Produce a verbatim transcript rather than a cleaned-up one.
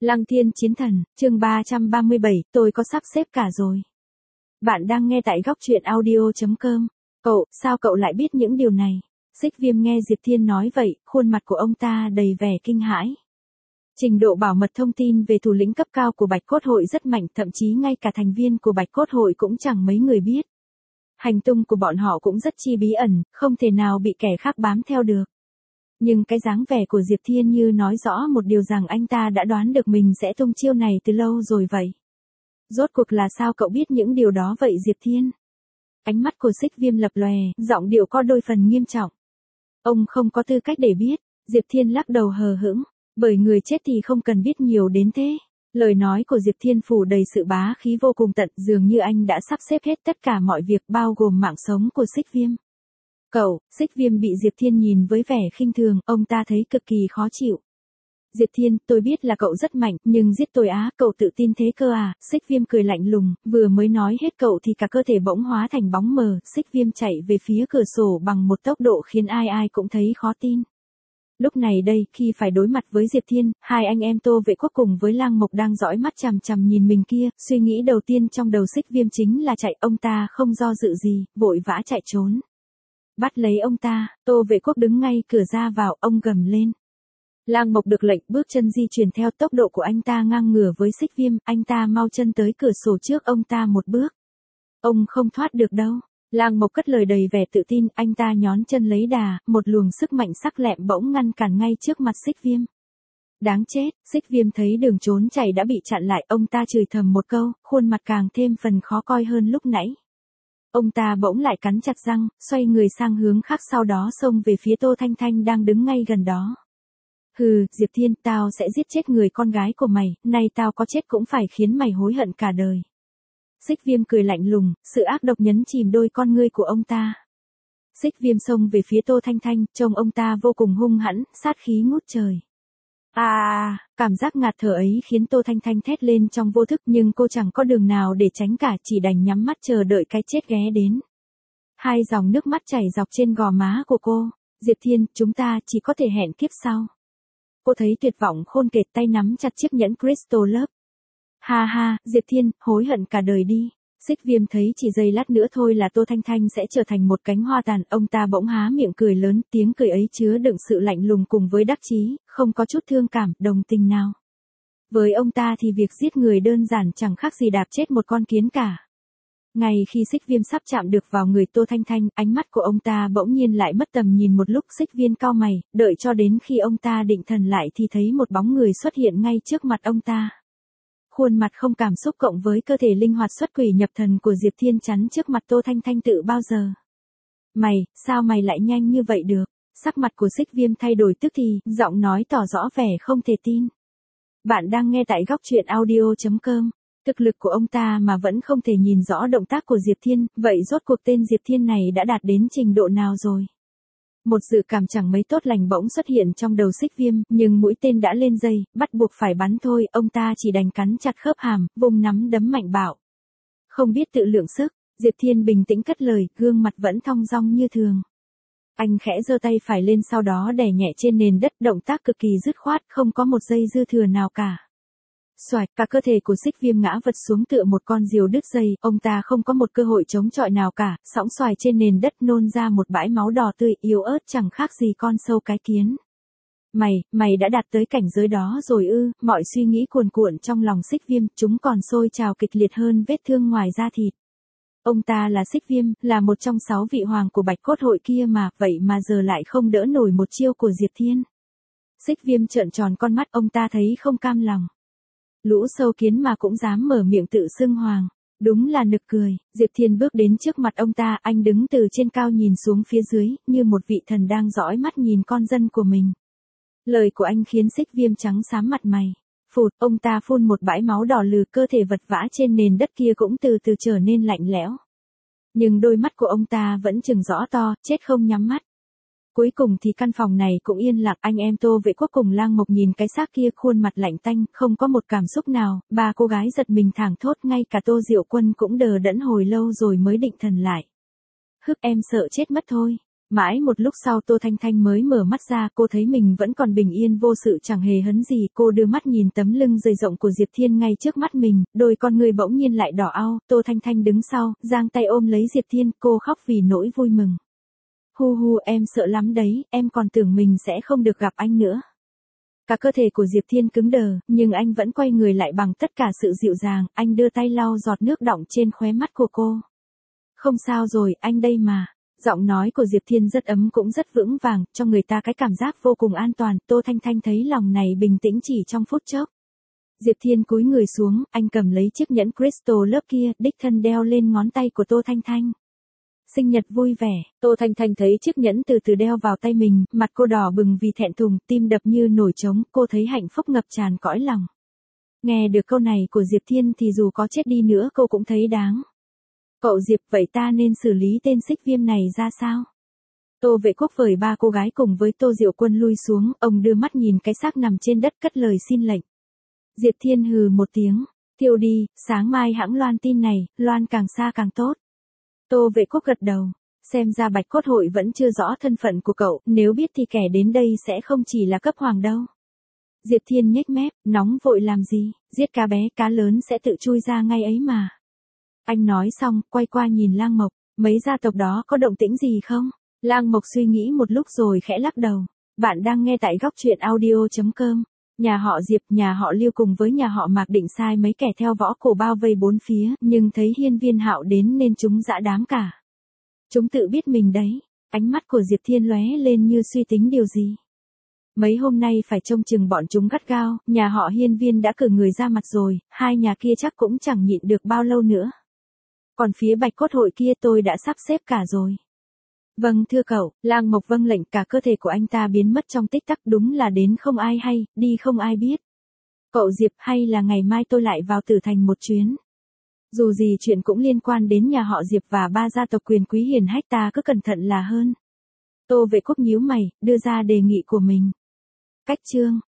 Lăng Thiên Chiến Thần, chương ba trăm ba mươi bảy, tôi có sắp xếp cả rồi. Bạn đang nghe tại góc truyện audio chấm com. Cậu, sao cậu lại biết những điều này? Xích Viêm nghe Diệp Thiên nói vậy, khuôn mặt của ông ta đầy vẻ kinh hãi. Trình độ bảo mật thông tin về thủ lĩnh cấp cao của Bạch Cốt Hội rất mạnh, thậm chí ngay cả thành viên của Bạch Cốt Hội cũng chẳng mấy người biết. Hành tung của bọn họ cũng rất chi bí ẩn, không thể nào bị kẻ khác bám theo được. Nhưng cái dáng vẻ của Diệp Thiên như nói rõ một điều rằng anh ta đã đoán được mình sẽ tung chiêu này từ lâu rồi vậy. Rốt cuộc là sao cậu biết những điều đó vậy Diệp Thiên? Ánh mắt của Xích Viêm lập lòe, giọng điệu có đôi phần nghiêm trọng. Ông không có tư cách để biết, Diệp Thiên lắc đầu hờ hững, bởi người chết thì không cần biết nhiều đến thế. Lời nói của Diệp Thiên phủ đầy sự bá khí vô cùng tận, dường như anh đã sắp xếp hết tất cả mọi việc bao gồm mạng sống của Xích Viêm. Cậu, Xích Viêm bị Diệp Thiên nhìn với vẻ khinh thường, ông ta thấy cực kỳ khó chịu. Diệp Thiên, tôi biết là cậu rất mạnh, nhưng giết tôi á, cậu tự tin thế cơ à? Xích Viêm cười lạnh lùng, vừa mới nói hết cậu thì cả cơ thể bỗng hóa thành bóng mờ, Xích Viêm chạy về phía cửa sổ bằng một tốc độ khiến ai ai cũng thấy khó tin. Lúc này đây, khi phải đối mặt với Diệp Thiên, hai anh em Tô Vệ Quốc cùng với Lang Mộc đang dõi mắt chằm chằm nhìn mình kia, suy nghĩ đầu tiên trong đầu Xích Viêm chính là chạy, ông ta không do dự gì, vội vã chạy trốn. Bắt lấy ông ta, Tô Vệ Quốc đứng ngay cửa ra vào, ông gầm lên. Lang Mộc được lệnh, bước chân di chuyển theo tốc độ của anh ta ngang ngửa với Xích Viêm, anh ta mau chân tới cửa sổ trước ông ta một bước. Ông không thoát được đâu. Lang Mộc cất lời đầy vẻ tự tin, anh ta nhón chân lấy đà, một luồng sức mạnh sắc lẹm bỗng ngăn cản ngay trước mặt Xích Viêm. Đáng chết, Xích Viêm thấy đường trốn chạy đã bị chặn lại, ông ta chửi thầm một câu, khuôn mặt càng thêm phần khó coi hơn lúc nãy. Ông ta bỗng lại cắn chặt răng, xoay người sang hướng khác, sau đó xông về phía Tô Thanh Thanh đang đứng ngay gần đó. Hừ, Diệp Thiên, tao sẽ giết chết người con gái của mày, nay tao có chết cũng phải khiến mày hối hận cả đời. Xích Viêm cười lạnh lùng, sự ác độc nhấn chìm đôi con ngươi của ông ta. Xích Viêm xông về phía Tô Thanh Thanh, trông ông ta vô cùng hung hãn, sát khí ngút trời. À, cảm giác ngạt thở ấy khiến Tô Thanh Thanh thét lên trong vô thức, nhưng cô chẳng có đường nào để tránh cả, chỉ đành nhắm mắt chờ đợi cái chết ghé đến. Hai dòng nước mắt chảy dọc trên gò má của cô. Diệp Thiên, chúng ta chỉ có thể hẹn kiếp sau. Cô thấy tuyệt vọng khôn kệt, tay nắm chặt chiếc nhẫn Crystal Love. Ha ha, Diệp Thiên, hối hận cả đời đi. Xích Viêm thấy chỉ giây lát nữa thôi là Tô Thanh Thanh sẽ trở thành một cánh hoa tàn, ông ta bỗng há miệng cười lớn, tiếng cười ấy chứa đựng sự lạnh lùng cùng với đắc chí, không có chút thương cảm, đồng tình nào. Với ông ta thì việc giết người đơn giản chẳng khác gì đạp chết một con kiến cả. Ngay khi Xích Viêm sắp chạm được vào người Tô Thanh Thanh, ánh mắt của ông ta bỗng nhiên lại mất tầm nhìn một lúc. Xích Viêm cau mày, đợi cho đến khi ông ta định thần lại thì thấy một bóng người xuất hiện ngay trước mặt ông ta. Khuôn mặt không cảm xúc cộng với cơ thể linh hoạt xuất quỷ nhập thần của Diệp Thiên chắn trước mặt Tô Thanh Thanh tự bao giờ. Mày, sao mày lại nhanh như vậy được? Sắc mặt của Xích Viêm thay đổi tức thì, giọng nói tỏ rõ vẻ không thể tin. Bạn đang nghe tại góc truyện audio chấm com. Thực lực của ông ta mà vẫn không thể nhìn rõ động tác của Diệp Thiên, vậy rốt cuộc tên Diệp Thiên này đã đạt đến trình độ nào rồi? Một dự cảm chẳng mấy tốt lành bỗng xuất hiện trong đầu Xích Viêm, nhưng mũi tên đã lên dây, bắt buộc phải bắn thôi, ông ta chỉ đành cắn chặt khớp hàm, vùng nắm đấm mạnh bạo. Không biết tự lượng sức, Diệp Thiên bình tĩnh cất lời, gương mặt vẫn thong dong như thường. Anh khẽ giơ tay phải lên, sau đó đè nhẹ trên nền đất, động tác cực kỳ dứt khoát, không có một giây dư thừa nào cả. Xoạch, cả cơ thể của Xích Viêm ngã vật xuống tựa một con diều đứt dây, ông ta không có một cơ hội chống chọi nào cả, sõng xoài trên nền đất nôn ra một bãi máu đỏ tươi, yếu ớt chẳng khác gì con sâu cái kiến. Mày, mày đã đạt tới cảnh giới đó rồi ư? Mọi suy nghĩ cuồn cuộn trong lòng Xích Viêm, chúng còn sôi trào kịch liệt hơn vết thương ngoài da thịt. Ông ta là Xích Viêm, là một trong sáu vị hoàng của Bạch Cốt Hội kia mà, vậy mà giờ lại không đỡ nổi một chiêu của Diệp Thiên. Xích Viêm trợn tròn con mắt, ông ta thấy không cam lòng. Lũ sâu kiến mà cũng dám mở miệng tự xưng hoàng, đúng là nực cười. Diệp Thiên bước đến trước mặt ông ta, anh đứng từ trên cao nhìn xuống phía dưới, như một vị thần đang dõi mắt nhìn con dân của mình. Lời của anh khiến Xích Viêm trắng xám mặt mày. Phụt, ông ta phun một bãi máu đỏ lừ, cơ thể vật vã trên nền đất kia cũng từ từ trở nên lạnh lẽo. Nhưng đôi mắt của ông ta vẫn trừng rõ to, chết không nhắm mắt. Cuối cùng thì căn phòng này cũng yên lặng, anh em Tô Vệ Quốc cùng Lang Mộc nhìn cái xác kia, khuôn mặt lạnh tanh, không có một cảm xúc nào, ba cô gái giật mình thảng thốt, ngay cả Tô Diệu Quân cũng đờ đẫn hồi lâu rồi mới định thần lại. Hức, em sợ chết mất thôi. Mãi một lúc sau Tô Thanh Thanh mới mở mắt ra, cô thấy mình vẫn còn bình yên vô sự chẳng hề hấn gì. Cô đưa mắt nhìn tấm lưng dày rộng của Diệp Thiên ngay trước mắt mình, đôi con người bỗng nhiên lại đỏ au. Tô Thanh Thanh đứng sau, giang tay ôm lấy Diệp Thiên, cô khóc vì nỗi vui mừng. Hu hu, em sợ lắm đấy, em còn tưởng mình sẽ không được gặp anh nữa. Cả cơ thể của Diệp Thiên cứng đờ, nhưng anh vẫn quay người lại bằng tất cả sự dịu dàng, anh đưa tay lau giọt nước đọng trên khóe mắt của cô. Không sao rồi, anh đây mà. Giọng nói của Diệp Thiên rất ấm cũng rất vững vàng, cho người ta cái cảm giác vô cùng an toàn. Tô Thanh Thanh thấy lòng này bình tĩnh chỉ trong phút chốc. Diệp Thiên cúi người xuống, anh cầm lấy chiếc nhẫn crystal lớp kia, đích thân đeo lên ngón tay của Tô Thanh Thanh. Sinh nhật vui vẻ, Tô Thanh Thanh thấy chiếc nhẫn từ từ đeo vào tay mình, mặt cô đỏ bừng vì thẹn thùng, tim đập như nổi trống, cô thấy hạnh phúc ngập tràn cõi lòng. Nghe được câu này của Diệp Thiên thì dù có chết đi nữa cô cũng thấy đáng. Cậu Diệp, vậy ta nên xử lý tên Xích Viêm này ra sao? Tô Vệ Quốc vời ba cô gái cùng với Tô Diệu Quân lui xuống, ông đưa mắt nhìn cái xác nằm trên đất cất lời xin lệnh. Diệp Thiên hừ một tiếng, thiêu đi, sáng mai hãng loan tin này, loan càng xa càng tốt. Tô Vệ Quốc gật đầu, xem ra Bạch Cốt Hội vẫn chưa rõ thân phận của cậu, nếu biết thì kẻ đến đây sẽ không chỉ là cấp hoàng đâu. Diệp Thiên nhếch mép, nóng vội làm gì, giết cá bé, cá lớn sẽ tự chui ra ngay ấy mà. Anh nói xong, quay qua nhìn Lang Mộc, mấy gia tộc đó có động tĩnh gì không? Lang Mộc suy nghĩ một lúc rồi khẽ lắc đầu. Bạn đang nghe tại góc truyện audio chấm com. Nhà họ Diệp, nhà họ Lưu cùng với nhà họ Mạc Định sai mấy kẻ theo võ cổ bao vây bốn phía, nhưng thấy Hiên Viên Hạo đến nên chúng dã đám cả. Chúng tự biết mình đấy. Ánh mắt của Diệp Thiên lóe lên như suy tính điều gì. Mấy hôm nay phải trông chừng bọn chúng gắt gao, nhà họ Hiên Viên đã cử người ra mặt rồi, hai nhà kia chắc cũng chẳng nhịn được bao lâu nữa. Còn phía Bạch Cốt Hội kia tôi đã sắp xếp cả rồi. Vâng thưa cậu, Lang Mộc vâng lệnh, cả cơ thể của anh ta biến mất trong tích tắc, đúng là đến không ai hay, đi không ai biết. Cậu Diệp, hay là ngày mai tôi lại vào Tử Thành một chuyến. Dù gì chuyện cũng liên quan đến nhà họ Diệp và ba gia tộc quyền quý hiển hách, ta cứ cẩn thận là hơn. Tô Vệ Quốc nhíu mày, đưa ra đề nghị của mình. Cách chương.